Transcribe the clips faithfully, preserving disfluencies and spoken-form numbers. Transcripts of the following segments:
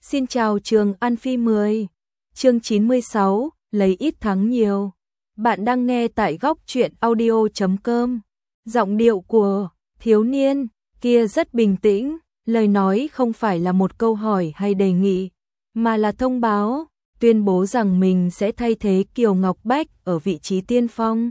Xin chào Trường An Phi mười. Chương chín mươi sáu, lấy ít thắng nhiều. Bạn đang nghe tại góc truyện audio chấm com. Giọng điệu của thiếu niên kia rất bình tĩnh, lời nói không phải là một câu hỏi hay đề nghị, mà là thông báo, tuyên bố rằng mình sẽ thay thế Kiều Ngọc Bách ở vị trí tiên phong.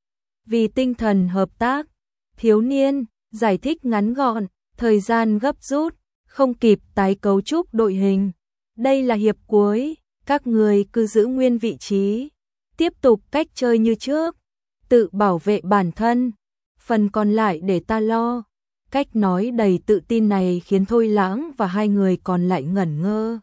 Vì tinh thần hợp tác, thiếu niên giải thích ngắn gọn, thời gian gấp rút, không kịp tái cấu trúc đội hình. Đây là hiệp cuối, các người cứ giữ nguyên vị trí, tiếp tục cách chơi như trước, tự bảo vệ bản thân, phần còn lại để ta lo. Cách nói đầy tự tin này khiến Thôi Lãng và hai người còn lại ngẩn ngơ.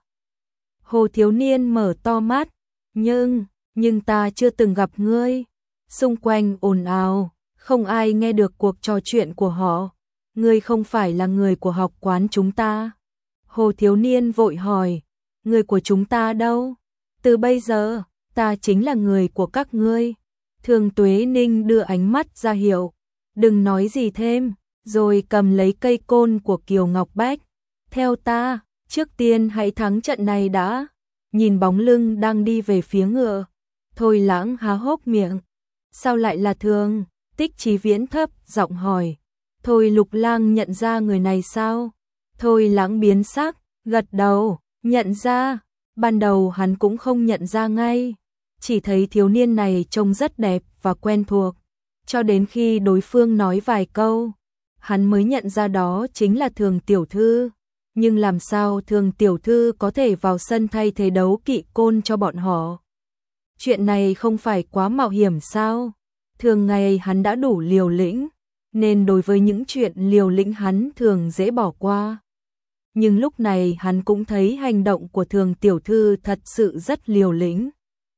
Hồ thiếu niên mở to mắt, nhưng, nhưng ta chưa từng gặp ngươi. Xung quanh ồn ào, không ai nghe được cuộc trò chuyện của họ. Ngươi không phải là người của học quán chúng ta. Hồ thiếu niên vội hỏi, người của chúng ta đâu? Từ bây giờ, ta chính là người của các ngươi. Thường Tuế Ninh đưa ánh mắt ra hiệu, đừng nói gì thêm, rồi cầm lấy cây côn của Kiều Ngọc Bách. Theo ta, trước tiên hãy thắng trận này đã. Nhìn bóng lưng đang đi về phía ngựa, Thôi Lãng há hốc miệng. Sao lại là Thường? Tích Chí Viễn thấp giọng hỏi. Thôi Lục Lang nhận ra người này sao? Thôi Lãng biến sắc, gật đầu, nhận ra. Ban đầu hắn cũng không nhận ra ngay, chỉ thấy thiếu niên này trông rất đẹp và quen thuộc. Cho đến khi đối phương nói vài câu, hắn mới nhận ra đó chính là Thường tiểu thư. Nhưng làm sao Thường tiểu thư có thể vào sân thay thế đấu kỵ côn cho bọn họ? Chuyện này không phải quá mạo hiểm sao? Thường ngày hắn đã đủ liều lĩnh, nên đối với những chuyện liều lĩnh hắn thường dễ bỏ qua. Nhưng lúc này hắn cũng thấy hành động của Thường tiểu thư thật sự rất liều lĩnh.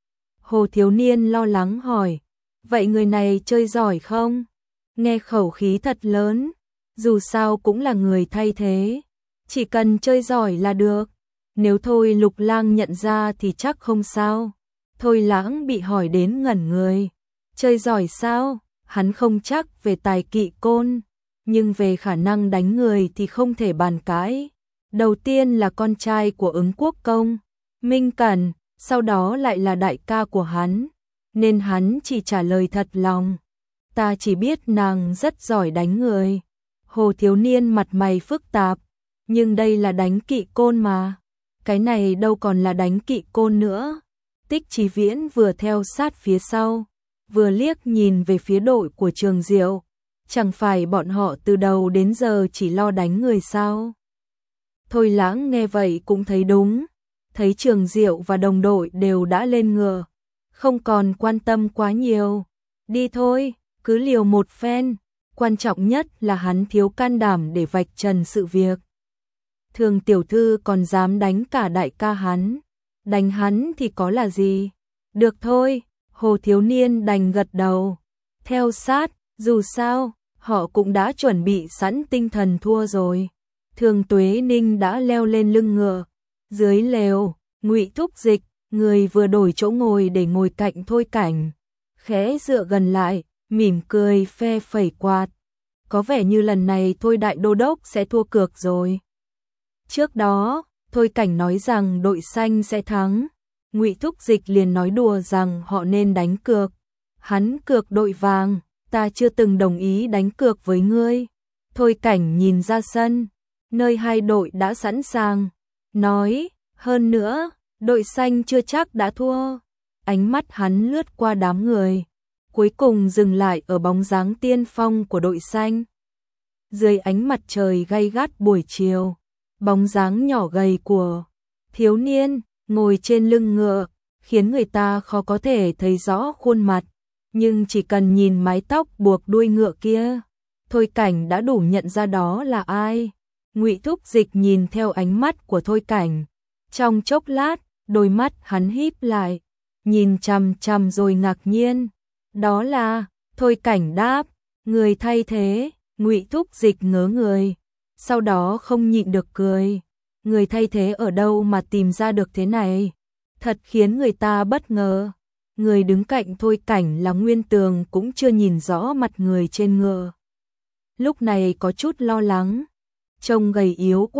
Hồ thiếu niên lo lắng hỏi, vậy người này chơi giỏi không? Nghe khẩu khí thật lớn, dù sao cũng là người thay thế, chỉ cần chơi giỏi là được. Nếu Thôi Lục Lang nhận ra thì chắc không sao. Thôi Lãng bị hỏi đến ngẩn người. Chơi giỏi sao? Hắn không chắc về tài kỵ côn, nhưng về khả năng đánh người thì không thể bàn cãi. Đầu tiên là con trai của Ứng Quốc công, Minh Cẩn, sau đó lại là đại ca của hắn, nên hắn chỉ trả lời thật lòng. Ta chỉ biết nàng rất giỏi đánh người. Hồ thiếu niên mặt mày phức tạp, nhưng đây là đánh kỵ côn mà. Cái này đâu còn là đánh kỵ côn nữa. Tích Chí Viễn vừa theo sát phía sau, vừa liếc nhìn về phía đội của Trường Diệu. Chẳng phải bọn họ từ đầu đến giờ chỉ lo đánh người sao? Thôi Lãng nghe vậy cũng thấy đúng, thấy Trường Diệu và đồng đội đều đã lên ngựa, không còn quan tâm quá nhiều. Đi thôi, cứ liều một phen, quan trọng nhất là hắn thiếu can đảm để vạch trần sự việc. Thường tiểu thư còn dám đánh cả đại ca hắn, đánh hắn thì có là gì? Được thôi, Hồ thiếu niên đành gật đầu, theo sát, dù sao, họ cũng đã chuẩn bị sẵn tinh thần thua rồi. Thường Tuế Ninh đã leo lên lưng ngựa, dưới lều, Ngụy Thúc Dịch, người vừa đổi chỗ ngồi để ngồi cạnh Thôi Cảnh, khẽ dựa gần lại, mỉm cười phe phẩy quạt. Có vẻ như lần này Thôi đại đô đốc sẽ thua cược rồi. Trước đó, Thôi Cảnh nói rằng đội xanh sẽ thắng, Ngụy Thúc Dịch liền nói đùa rằng họ nên đánh cược. Hắn cược đội vàng, ta chưa từng đồng ý đánh cược với ngươi. Thôi Cảnh nhìn ra sân, nơi hai đội đã sẵn sàng, nói, hơn nữa, đội xanh chưa chắc đã thua. Ánh mắt hắn lướt qua đám người, cuối cùng dừng lại ở bóng dáng tiên phong của đội xanh. Dưới ánh mặt trời gay gắt buổi chiều, bóng dáng nhỏ gầy của thiếu niên ngồi trên lưng ngựa khiến người ta khó có thể thấy rõ khuôn mặt, nhưng chỉ cần nhìn mái tóc buộc đuôi ngựa kia, Thôi Cảnh đã đủ nhận ra đó là ai. Ngụy Thúc Dịch nhìn theo ánh mắt của Thôi Cảnh, trong chốc lát, đôi mắt hắn híp lại, nhìn chằm chằm rồi ngạc nhiên. Đó là, Thôi Cảnh đáp, người thay thế. Ngụy Thúc Dịch ngớ người, sau đó không nhịn được cười. Người thay thế ở đâu mà tìm ra được thế này? Thật khiến người ta bất ngờ. Người đứng cạnh Thôi Cảnh là Nguyên Tường cũng chưa nhìn rõ mặt người trên ngựa. Lúc này có chút lo lắng. Trông gầy yếu quá,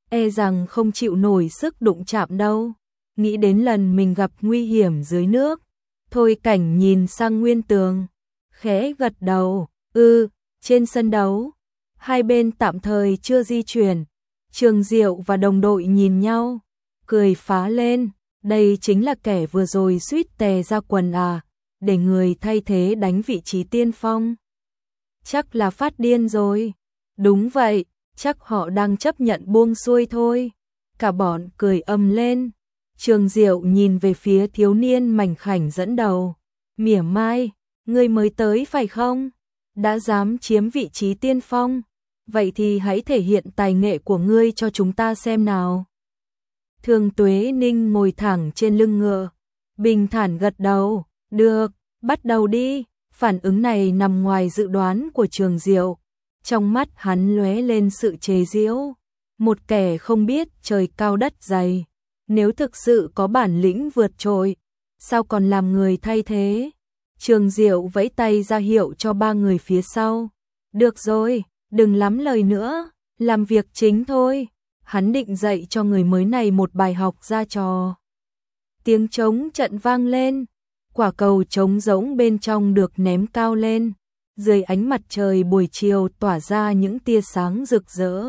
e rằng không chịu nổi sức đụng chạm đâu. Nghĩ đến lần mình gặp nguy hiểm dưới nước, Thôi Cảnh nhìn sang Nguyên Tường, khẽ gật đầu, "Ừ." Trên sân đấu, hai bên tạm thời chưa di chuyển, Trường Diệu và đồng đội nhìn nhau, cười phá lên, đây chính là kẻ vừa rồi suýt tè ra quần à, để người thay thế đánh vị trí tiên phong. Chắc là phát điên rồi. Đúng vậy, chắc họ đang chấp nhận buông xuôi thôi. Cả bọn cười ầm lên. Trường Diệu nhìn về phía thiếu niên mảnh khảnh dẫn đầu, mỉa mai, "Ngươi mới tới phải không? Đã dám chiếm vị trí tiên phong, vậy thì hãy thể hiện tài nghệ của ngươi cho chúng ta xem nào." Thường Tuế Ninh ngồi thẳng trên lưng ngựa, bình thản gật đầu, "Được, bắt đầu đi." Phản ứng này nằm ngoài dự đoán của Trường Diệu, trong mắt hắn lóe lên sự chế giễu, một kẻ không biết trời cao đất dày, nếu thực sự có bản lĩnh vượt trội, sao còn làm người thay thế. Trường Diệu vẫy tay ra hiệu cho ba người phía sau, "Được rồi, đừng lắm lời nữa, làm việc chính thôi." Hắn định dạy cho người mới này một bài học ra trò. Tiếng trống trận vang lên, quả cầu trống rỗng bên trong được ném cao lên, dưới ánh mặt trời buổi chiều tỏa ra những tia sáng rực rỡ.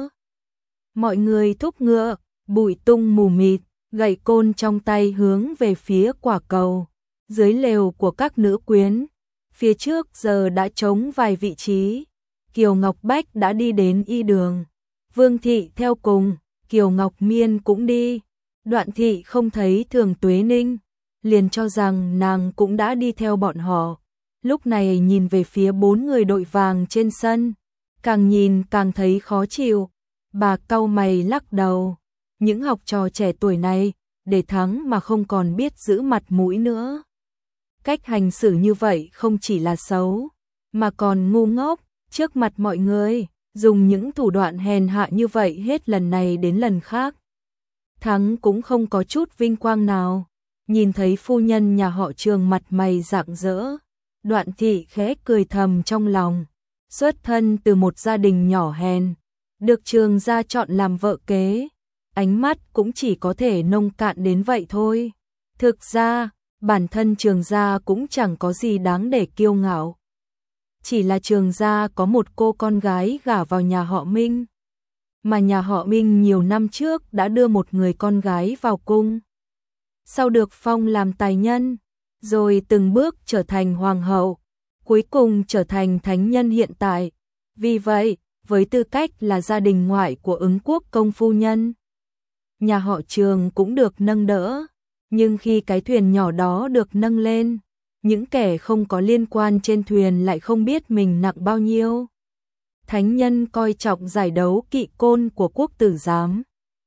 Mọi người thúc ngựa, bụi tung mù mịt, gậy côn trong tay hướng về phía quả cầu. Dưới lều của các nữ quyến, phía trước giờ đã trống vài vị trí. Kiều Ngọc Bách đã đi đến y đường, Vương Thị theo cùng, Kiều Ngọc Miên cũng đi. Đoạn Thị không thấy Thường Tuế Ninh, liền cho rằng nàng cũng đã đi theo bọn họ. Lúc này nhìn về phía bốn người đội vàng trên sân, càng nhìn càng thấy khó chịu. Bà cau mày lắc đầu, những học trò trẻ tuổi này, để thắng mà không còn biết giữ mặt mũi nữa. Cách hành xử như vậy không chỉ là xấu, mà còn ngu ngốc, trước mặt mọi người, dùng những thủ đoạn hèn hạ như vậy hết lần này đến lần khác. Thắng cũng không có chút vinh quang nào. Nhìn thấy phu nhân nhà họ Trường mặt mày rạng rỡ, Đoạn Thị khẽ cười thầm trong lòng, xuất thân từ một gia đình nhỏ hèn, được Trường gia chọn làm vợ kế, ánh mắt cũng chỉ có thể nông cạn đến vậy thôi. Thực ra, bản thân Trường gia cũng chẳng có gì đáng để kiêu ngạo. Chỉ là Trường gia có một cô con gái gả vào nhà họ Minh, mà nhà họ Minh nhiều năm trước đã đưa một người con gái vào cung. Sau được phong làm tài nhân, rồi từng bước trở thành hoàng hậu, cuối cùng trở thành thánh nhân hiện tại. Vì vậy, với tư cách là gia đình ngoại của Ứng Quốc công phu nhân, nhà họ Trường cũng được nâng đỡ. Nhưng khi cái thuyền nhỏ đó được nâng lên, những kẻ không có liên quan trên thuyền lại không biết mình nặng bao nhiêu. Thánh nhân coi trọng giải đấu kỵ côn của quốc tử giám,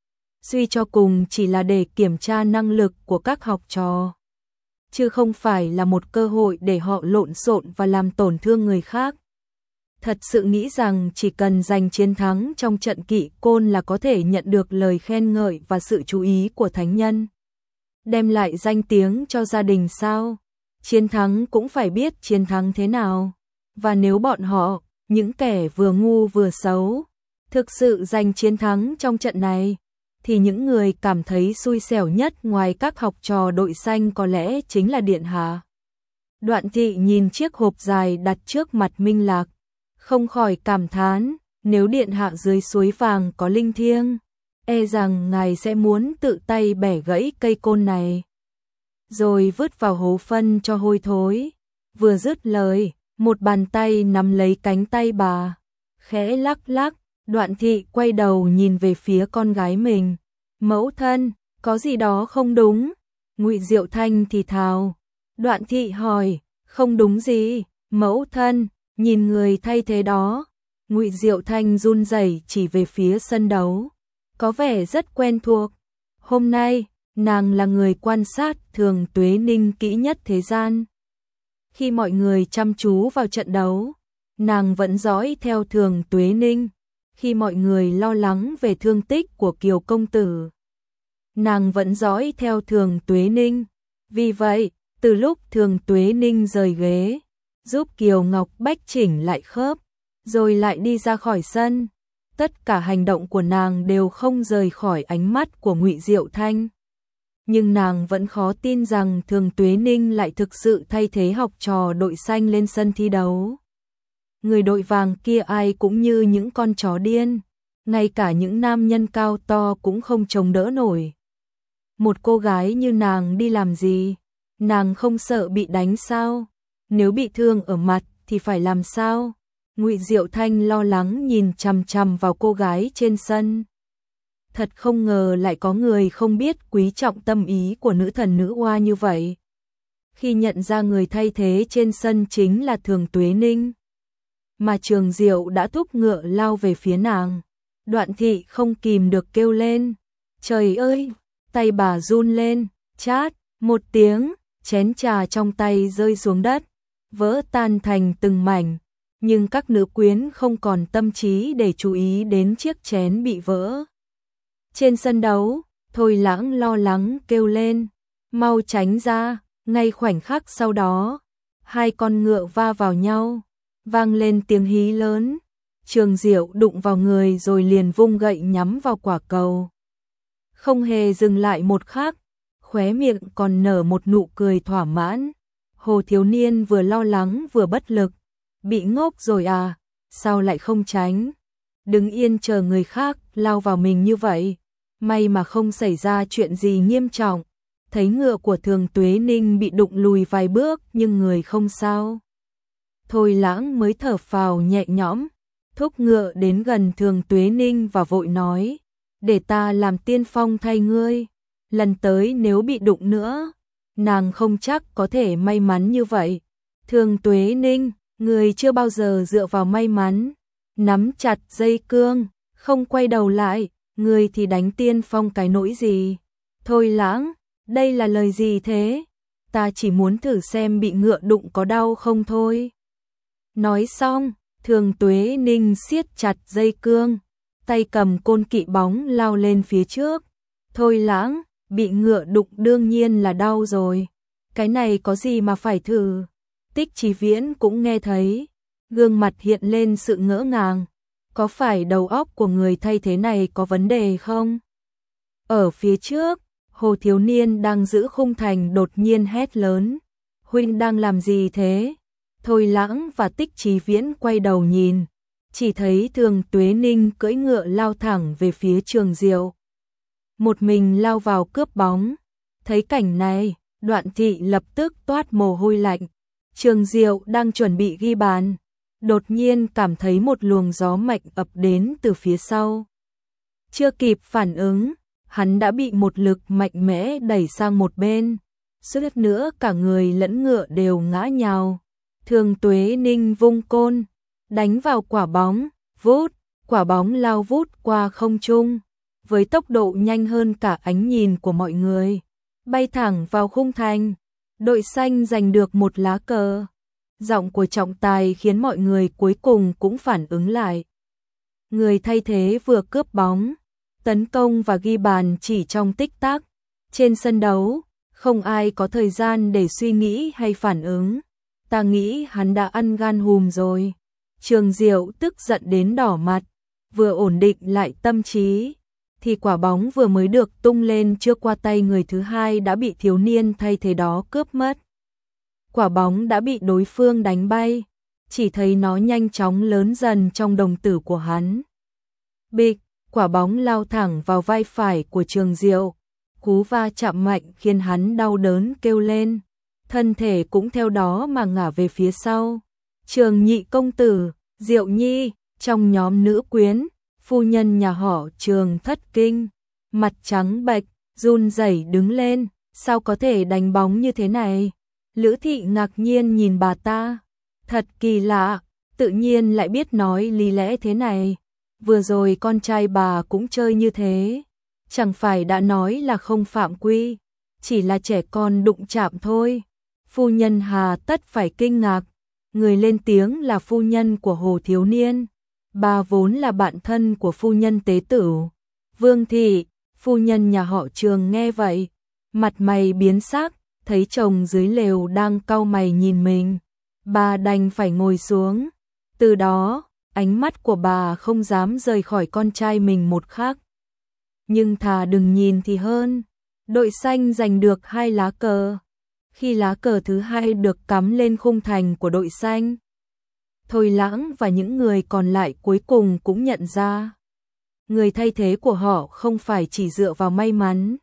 suy cho cùng chỉ là để kiểm tra năng lực của các học trò, chứ không phải là một cơ hội để họ lộn xộn và làm tổn thương người khác. Thật sự nghĩ rằng chỉ cần giành chiến thắng trong trận kỵ côn là có thể nhận được lời khen ngợi và sự chú ý của thánh nhân, đem lại danh tiếng cho gia đình sao? Chiến thắng cũng phải biết chiến thắng thế nào. Và nếu bọn họ, những kẻ vừa ngu vừa xấu, thực sự giành chiến thắng trong trận này, thì những người cảm thấy xui xẻo nhất ngoài các học trò đội xanh có lẽ chính là Điện Hạ. Đoạn Thị nhìn chiếc hộp dài đặt trước mặt Minh Lạc, không khỏi cảm thán, nếu Điện Hạ dưới suối vàng có linh thiêng, e rằng ngài sẽ muốn tự tay bẻ gãy cây côn này, rồi vứt vào hố phân cho hôi thối. Vừa dứt lời, một bàn tay nắm lấy cánh tay bà, khẽ lắc lắc. Đoạn Thị quay đầu nhìn về phía con gái mình, "Mẫu thân, có gì đó không đúng?" Ngụy Diệu Thanh thì thào. Đoạn Thị hỏi, "Không đúng gì, mẫu thân?" Nhìn người thay thế đó, Ngụy Diệu Thanh run rẩy chỉ về phía sân đấu, có vẻ rất quen thuộc. Hôm nay, nàng là người quan sát Thường Tuế Ninh kỹ nhất thế gian. Khi mọi người chăm chú vào trận đấu, nàng vẫn dõi theo Thường Tuế Ninh. Khi mọi người lo lắng về thương tích của Kiều công tử, nàng vẫn dõi theo Thường Tuế Ninh. Vì vậy, từ lúc Thường Tuế Ninh rời ghế, giúp Kiều Ngọc Bách chỉnh lại khớp, rồi lại đi ra khỏi sân, tất cả hành động của nàng đều không rời khỏi ánh mắt của Ngụy Diệu Thanh. Nhưng nàng vẫn khó tin rằng Thường Tuế Ninh lại thực sự thay thế học trò đội xanh lên sân thi đấu. Người đội vàng kia ai cũng như những con chó điên, ngay cả những nam nhân cao to cũng không chống đỡ nổi. Một cô gái như nàng đi làm gì? Nàng không sợ bị đánh sao? Nếu bị thương ở mặt thì phải làm sao? Ngụy Diệu Thanh lo lắng nhìn chằm chằm vào cô gái trên sân. Thật không ngờ lại có người không biết quý trọng tâm ý của nữ thần nữ oa như vậy. Khi nhận ra người thay thế trên sân chính là Thường Tuế Ninh, mà Trường Diệu đã thúc ngựa lao về phía nàng. Đoạn Thị không kìm được kêu lên, trời ơi, tay bà run lên, chát, một tiếng, chén trà trong tay rơi xuống đất, vỡ tan thành từng mảnh, nhưng các nữ quyến không còn tâm trí để chú ý đến chiếc chén bị vỡ. Trên sân đấu, Thôi Lãng lo lắng kêu lên, mau tránh ra, ngay khoảnh khắc sau đó, hai con ngựa va vào nhau, vang lên tiếng hí lớn. Trường Diệu đụng vào người rồi liền vung gậy nhắm vào quả cầu. Không hề dừng lại một khắc, khóe miệng còn nở một nụ cười thỏa mãn. Hồ thiếu niên vừa lo lắng vừa bất lực. Bị ngốc rồi à, sao lại không tránh? Đứng yên chờ người khác lao vào mình như vậy. May mà không xảy ra chuyện gì nghiêm trọng. Thấy ngựa của Thường Tuế Ninh bị đụng lùi vài bước nhưng người không sao. Thôi Lãng mới thở phào nhẹ nhõm, thúc ngựa đến gần Thường Tuế Ninh và vội nói, để ta làm tiên phong thay ngươi, lần tới nếu bị đụng nữa, nàng không chắc có thể may mắn như vậy. Thường Tuế Ninh, người chưa bao giờ dựa vào may mắn, nắm chặt dây cương, không quay đầu lại, người thì đánh tiên phong cái nỗi gì? Thôi Lãng, đây là lời gì thế? Ta chỉ muốn thử xem bị ngựa đụng có đau không thôi. Nói xong, Thường Tuế Ninh siết chặt dây cương, tay cầm côn kỵ bóng lao lên phía trước. Thôi Lãng, bị ngựa đụng đương nhiên là đau rồi. Cái này có gì mà phải thử? Tích Chí Viễn cũng nghe thấy, gương mặt hiện lên sự ngỡ ngàng. Có phải đầu óc của người thay thế này có vấn đề không? Ở phía trước, Hồ thiếu niên đang giữ khung thành đột nhiên hét lớn. Huynh đang làm gì thế? Thôi Lãng và Tích Chí Viễn quay đầu nhìn, chỉ thấy Thường Tuế Ninh cưỡi ngựa lao thẳng về phía Trường Diệu. Một mình lao vào cướp bóng. Thấy cảnh này, Đoạn Thị lập tức toát mồ hôi lạnh. Trường Diệu đang chuẩn bị ghi bàn, đột nhiên cảm thấy một luồng gió mạnh ập đến từ phía sau. Chưa kịp phản ứng, hắn đã bị một lực mạnh mẽ đẩy sang một bên, suýt nữa cả người lẫn ngựa đều ngã nhào. Thường Tuế Ninh vung côn, đánh vào quả bóng, vút, quả bóng lao vút qua không trung, với tốc độ nhanh hơn cả ánh nhìn của mọi người, bay thẳng vào khung thành. Đội xanh giành được một lá cờ. Giọng của trọng tài khiến mọi người cuối cùng cũng phản ứng lại. Người thay thế vừa cướp bóng, tấn công và ghi bàn chỉ trong tích tắc. Trên sân đấu, không ai có thời gian để suy nghĩ hay phản ứng. Ta nghĩ hắn đã ăn gan hùm rồi. Trường Diệu tức giận đến đỏ mặt, vừa ổn định lại tâm trí, thì quả bóng vừa mới được tung lên chưa qua tay người thứ hai đã bị thiếu niên thay thế đó cướp mất. Quả bóng đã bị đối phương đánh bay, chỉ thấy nó nhanh chóng lớn dần trong đồng tử của hắn. Bịch, quả bóng lao thẳng vào vai phải của Trường Diệu, cú va chạm mạnh khiến hắn đau đớn kêu lên, thân thể cũng theo đó mà ngả về phía sau. Trường nhị công tử, Diệu Nhi, trong nhóm nữ quyến, phu nhân nhà họ Trường thất kinh, mặt trắng bệch, run rẩy đứng lên, sao có thể đánh bóng như thế này? Lữ Thị ngạc nhiên nhìn bà ta, thật kỳ lạ, tự nhiên lại biết nói lý lẽ thế này. Vừa rồi con trai bà cũng chơi như thế, chẳng phải đã nói là không phạm quy, chỉ là trẻ con đụng chạm thôi. Phu nhân hà tất phải kinh ngạc, người lên tiếng là phu nhân của Hồ thiếu niên. Bà vốn là bạn thân của phu nhân Tế Tửu, Vương Thị. Phu nhân nhà họ Trường nghe vậy, mặt mày biến sắc, thấy chồng dưới lều đang cau mày nhìn mình, bà đành phải ngồi xuống. Từ đó, ánh mắt của bà không dám rời khỏi con trai mình một khắc. Nhưng thà đừng nhìn thì hơn. Đội xanh giành được hai lá cờ. Khi lá cờ thứ hai được cắm lên khung thành của đội xanh, Thôi Lãng và những người còn lại cuối cùng cũng nhận ra, người thay thế của họ không phải chỉ dựa vào may mắn.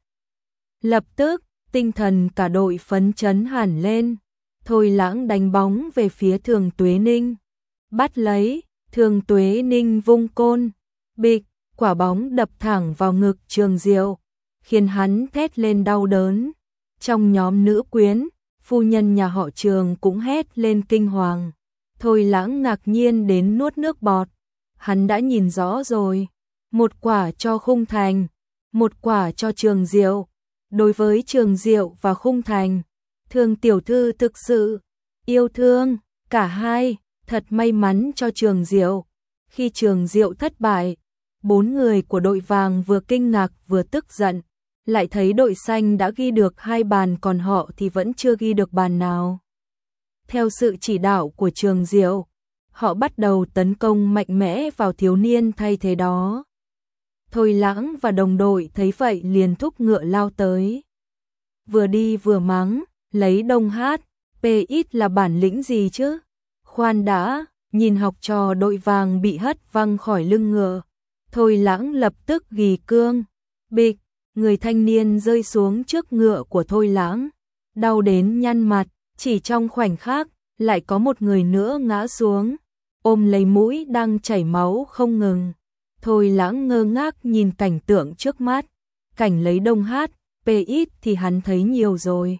Lập tức, tinh thần cả đội phấn chấn hẳn lên. Thôi Lãng đánh bóng về phía Thường Tuế Ninh. Bắt lấy, Thường Tuế Ninh vung côn. Bịch, quả bóng đập thẳng vào ngực Trường Diệu, khiến hắn thét lên đau đớn. Trong nhóm nữ quyến, phu nhân nhà họ Trường cũng hét lên kinh hoàng. Thôi Lãng ngạc nhiên đến nuốt nước bọt. Hắn đã nhìn rõ rồi. Một quả cho khung thành, một quả cho Trường Diệu. Đối với Trường Diệu và khung thành, Thường tiểu thư thực sự yêu thương cả hai. Thật may mắn cho Trường Diệu. Khi Trường Diệu thất bại, bốn người của đội vàng vừa kinh ngạc vừa tức giận, lại thấy đội xanh đã ghi được hai bàn còn họ thì vẫn chưa ghi được bàn nào. Theo sự chỉ đạo của Trường Diệu, họ bắt đầu tấn công mạnh mẽ vào thiếu niên thay thế đó. Thôi Lãng và đồng đội thấy vậy liền thúc ngựa lao tới. Vừa đi vừa mắng, lấy đông hát, pê ít là bản lĩnh gì chứ? Khoan đã, nhìn học trò đội vàng bị hất văng khỏi lưng ngựa. Thôi Lãng lập tức gỉ cương. Bịch, người thanh niên rơi xuống trước ngựa của Thôi Lãng. Đau đến nhăn mặt, chỉ trong khoảnh khắc, lại có một người nữa ngã xuống, ôm lấy mũi đang chảy máu không ngừng. Thôi Lãng ngơ ngác nhìn cảnh tượng trước mắt. Cảnh lấy đông hát, pê ít thì hắn thấy nhiều rồi.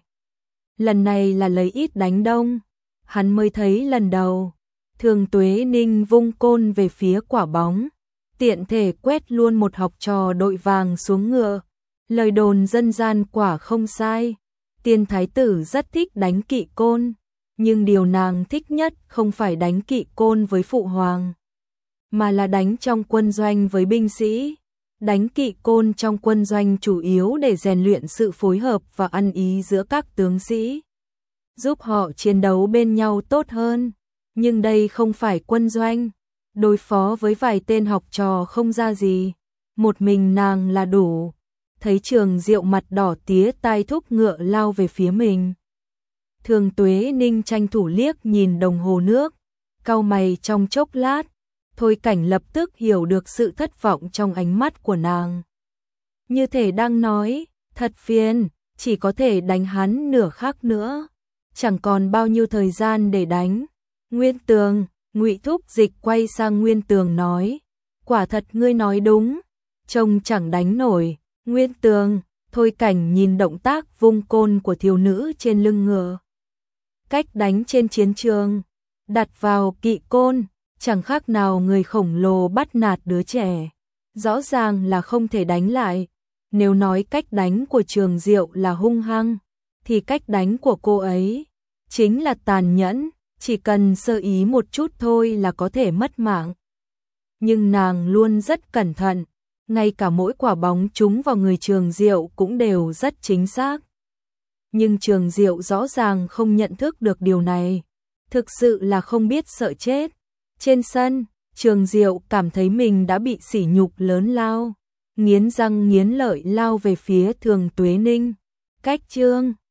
Lần này là lấy ít đánh đông. Hắn mới thấy lần đầu. Thường Tuế Ninh vung côn về phía quả bóng, tiện thể quét luôn một học trò đội vàng xuống ngựa. Lời đồn dân gian quả không sai. Tiên thái tử rất thích đánh kỵ côn, nhưng điều nàng thích nhất không phải đánh kỵ côn với phụ hoàng, mà là đánh trong quân doanh với binh sĩ. Đánh kỵ côn trong quân doanh chủ yếu để rèn luyện sự phối hợp và ăn ý giữa các tướng sĩ, giúp họ chiến đấu bên nhau tốt hơn. Nhưng đây không phải quân doanh, đối phó với vài tên học trò không ra gì, một mình nàng là đủ. Thấy Trường Diệu mặt đỏ tía tai thúc ngựa lao về phía mình, Thường Tuế Ninh tranh thủ liếc nhìn đồng hồ nước, cau mày trong chốc lát. Thôi Cảnh lập tức hiểu được sự thất vọng trong ánh mắt của nàng. Như thể đang nói, thật phiền, chỉ có thể đánh hắn nửa khắc nữa, chẳng còn bao nhiêu thời gian để đánh. Nguyên Tường, Ngụy Thúc Dịch quay sang Nguyên Tường nói, quả thật ngươi nói đúng, trông chẳng đánh nổi. Nguyên Tường, Thôi Cảnh nhìn động tác vung côn của thiếu nữ trên lưng ngựa. Cách đánh trên chiến trường, đặt vào kỵ côn, chẳng khác nào người khổng lồ bắt nạt đứa trẻ. Rõ ràng là không thể đánh lại. Nếu nói cách đánh của Trường Diệu là hung hăng, thì cách đánh của cô ấy chính là tàn nhẫn, chỉ cần sơ ý một chút thôi là có thể mất mạng. Nhưng nàng luôn rất cẩn thận, ngay cả mỗi quả bóng trúng vào người Trường Diệu cũng đều rất chính xác. Nhưng Trường Diệu rõ ràng không nhận thức được điều này, thực sự là không biết sợ chết. Trên sân, Trường Diệu cảm thấy mình đã bị sỉ nhục lớn lao, nghiến răng nghiến lợi lao về phía Thường Tuế Ninh. Cách chương